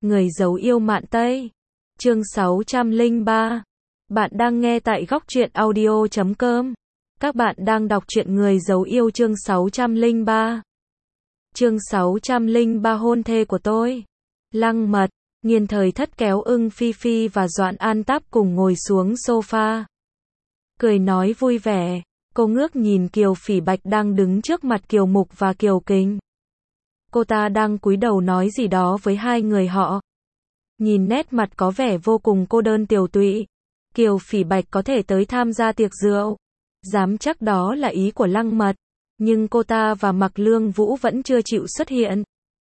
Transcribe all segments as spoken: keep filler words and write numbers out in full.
Người giấu yêu mạn Tây. Chương sáu trăm lẻ ba. Bạn đang nghe tại góc truyện audio chấm com. Các bạn đang đọc truyện Người giấu yêu chương sáu trăm lẻ ba. Chương sáu trăm lẻ ba hôn thê của tôi. Lăng Mật, Nghiên Thời Thất kéo Ưng Phi Phi và Doãn An Táp cùng ngồi xuống sofa. Cười nói vui vẻ, cô ngước nhìn Kiều Phỉ Bạch đang đứng trước mặt Kiều Mục và Kiều Kình. Cô ta đang cúi đầu nói gì đó với hai người họ. Nhìn nét mặt có vẻ vô cùng cô đơn tiều tụy. Kiều Phỉ Bạch có thể tới tham gia tiệc rượu, dám chắc đó là ý của Lăng Mật, nhưng cô ta và Mạc Lương Vũ vẫn chưa chịu xuất hiện.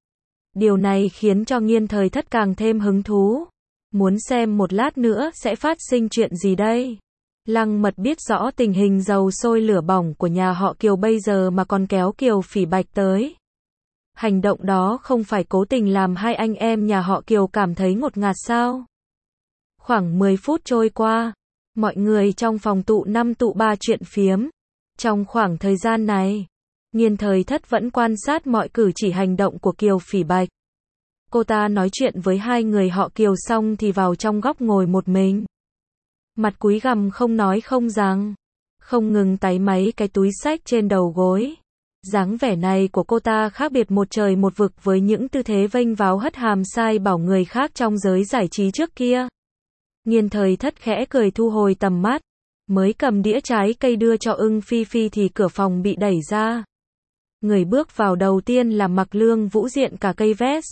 Điều này khiến cho Nghiên Thời Thất càng thêm hứng thú. Muốn xem một lát nữa sẽ phát sinh chuyện gì đây. Lăng Mật biết rõ tình hình dầu sôi lửa bỏng của nhà họ Kiều bây giờ mà còn kéo Kiều Phỉ Bạch tới. Hành động đó không phải cố tình làm hai anh em nhà họ Kiều cảm thấy ngột ngạt sao? Khoảng mười phút trôi qua, mọi người trong phòng tụ năm tụ ba chuyện phiếm. Trong khoảng thời gian này, Nghiên Thời Thất vẫn quan sát mọi cử chỉ hành động của Kiều Phỉ Bạch. Cô ta nói chuyện với hai người họ Kiều xong thì vào trong góc ngồi một mình. Mặt cúi gằm không nói không rằng, không ngừng táy máy cái túi xách trên đầu gối. Dáng vẻ này của cô ta khác biệt một trời một vực với những tư thế vênh váo hất hàm sai bảo người khác trong giới giải trí trước kia. Nghiên Thời Thất khẽ cười thu hồi tầm mắt, mới cầm đĩa trái cây đưa cho Ưng Phi Phi thì cửa phòng bị đẩy ra. Người bước vào đầu tiên là Mạc Lương Vũ diện cả cây vest.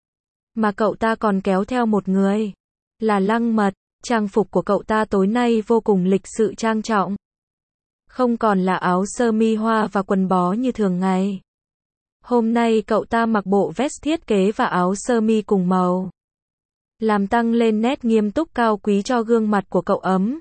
Mà cậu ta còn kéo theo một người, là Lăng Mật. Trang phục của cậu ta tối nay vô cùng lịch sự trang trọng. Không còn là áo sơ mi hoa và quần bó như thường ngày. Hôm nay cậu ta mặc bộ vest thiết kế và áo sơ mi cùng màu, làm tăng lên nét nghiêm túc cao quý cho gương mặt của cậu ấm.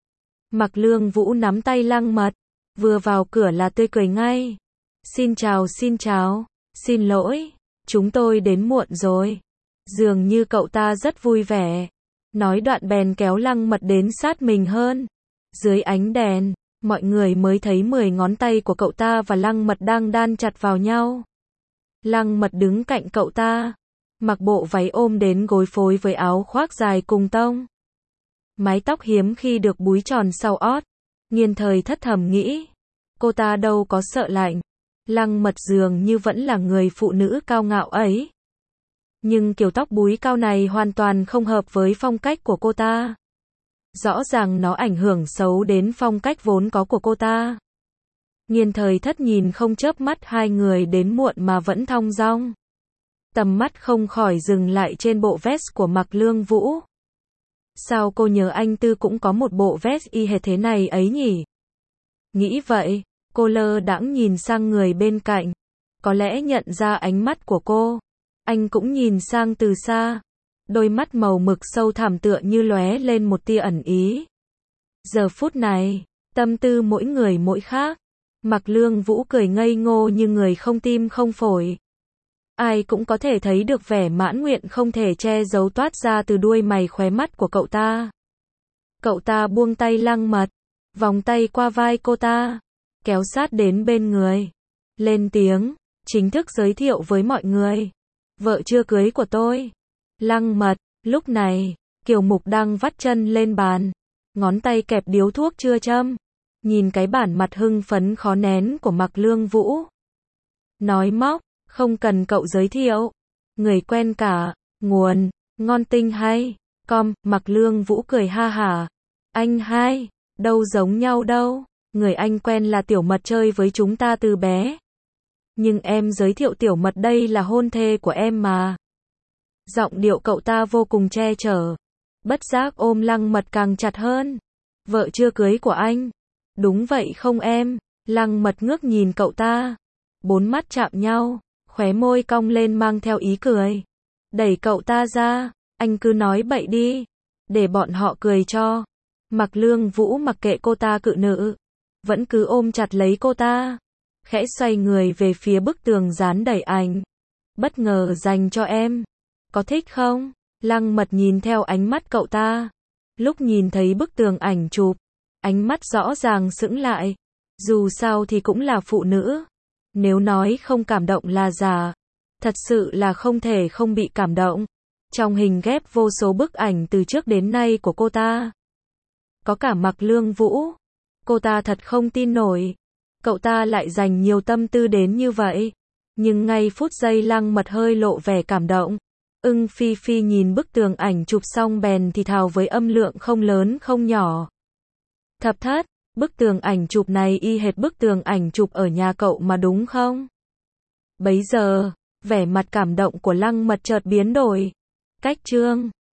Mạc Lương Vũ nắm tay Lăng Mật, vừa vào cửa là tươi cười ngay. Xin chào xin chào, xin lỗi, chúng tôi đến muộn rồi. Dường như cậu ta rất vui vẻ. Nói đoạn bèn kéo Lăng Mật đến sát mình hơn. Dưới ánh đèn, mọi người mới thấy mười ngón tay của cậu ta và Lăng Mật đang đan chặt vào nhau. Lăng Mật đứng cạnh cậu ta, mặc bộ váy ôm đến gối phối với áo khoác dài cùng tông. Mái tóc hiếm khi được búi tròn sau ót. Nghiên Thời Thất thầm nghĩ, cô ta đâu có sợ lạnh. Lăng Mật dường như vẫn là người phụ nữ cao ngạo ấy. Nhưng kiểu tóc búi cao này hoàn toàn không hợp với phong cách của cô ta. Rõ ràng nó ảnh hưởng xấu đến phong cách vốn có của cô ta. Nghiên Thời Thất nhìn không chớp mắt hai người đến muộn mà vẫn thong dong. Tầm mắt không khỏi dừng lại trên bộ vest của Mạc Lương Vũ. Sao cô nhớ anh Tư cũng có một bộ vest y hệt thế này ấy nhỉ? Nghĩ vậy, cô lơ đãng nhìn sang người bên cạnh. Có lẽ nhận ra ánh mắt của cô. Anh cũng nhìn sang từ xa. Đôi mắt màu mực sâu thẳm tựa như lóe lên một tia ẩn ý. Giờ phút này, tâm tư mỗi người mỗi khác. Mạc Lương Vũ cười ngây ngô như người không tim không phổi. Ai cũng có thể thấy được vẻ mãn nguyện không thể che giấu toát ra từ đuôi mày khóe mắt của cậu ta. Cậu ta buông tay Lăng Mật, vòng tay qua vai cô ta, kéo sát đến bên người. Lên tiếng, chính thức giới thiệu với mọi người. Vợ chưa cưới của tôi. Lăng Mật. Lúc này, Kiều Mục đang vắt chân lên bàn, ngón tay kẹp điếu thuốc chưa châm, nhìn cái bản mặt hưng phấn khó nén của Mạc Lương Vũ. Nói móc, không cần cậu giới thiệu. Người quen cả, nguồn, ngon tinh hay, com, Mạc Lương Vũ cười ha hả. Anh hai, đâu giống nhau đâu, người anh quen là Tiểu Mật chơi với chúng ta từ bé. Nhưng em giới thiệu Tiểu Mật đây là hôn thê của em mà. Giọng điệu cậu ta vô cùng che chở. Bất giác ôm Lăng Mật càng chặt hơn. Vợ chưa cưới của anh. Đúng vậy không em? Lăng Mật ngước nhìn cậu ta. Bốn mắt chạm nhau, khóe môi cong lên mang theo ý cười. Đẩy cậu ta ra. Anh cứ nói bậy đi, để bọn họ cười cho. Mạc Lương Vũ mặc kệ cô ta cự nữ, vẫn cứ ôm chặt lấy cô ta. Khẽ xoay người về phía bức tường dán đầy ảnh. Bất ngờ dành cho em. Có thích không? Lăng Mật nhìn theo ánh mắt cậu ta. Lúc nhìn thấy bức tường ảnh chụp, ánh mắt rõ ràng sững lại. Dù sao thì cũng là phụ nữ. Nếu nói không cảm động là giả. Thật sự là không thể không bị cảm động. Trong hình ghép vô số bức ảnh từ trước đến nay của cô ta. Có cả Mạc Lương Vũ. Cô ta thật không tin nổi. Cậu ta lại dành nhiều tâm tư đến như vậy. Nhưng ngay phút giây Lăng Mật hơi lộ vẻ cảm động. Ưng Phi Phi nhìn bức tường ảnh chụp xong bèn thì thào với âm lượng không lớn không nhỏ. Thập Thất, bức tường ảnh chụp này y hệt bức tường ảnh chụp ở nhà cậu mà đúng không? Bấy giờ, vẻ mặt cảm động của Lăng Mật chợt biến đổi. Cách Trương